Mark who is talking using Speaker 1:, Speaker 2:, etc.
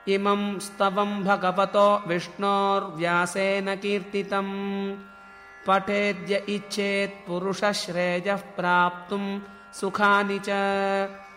Speaker 1: इमं स्तवं भगवतो विष्णोर्व्यासेन कीर्तितम् पठेद्य इच्छेत् पुरुषः श्रेयः प्राप्तुम् सुखानि च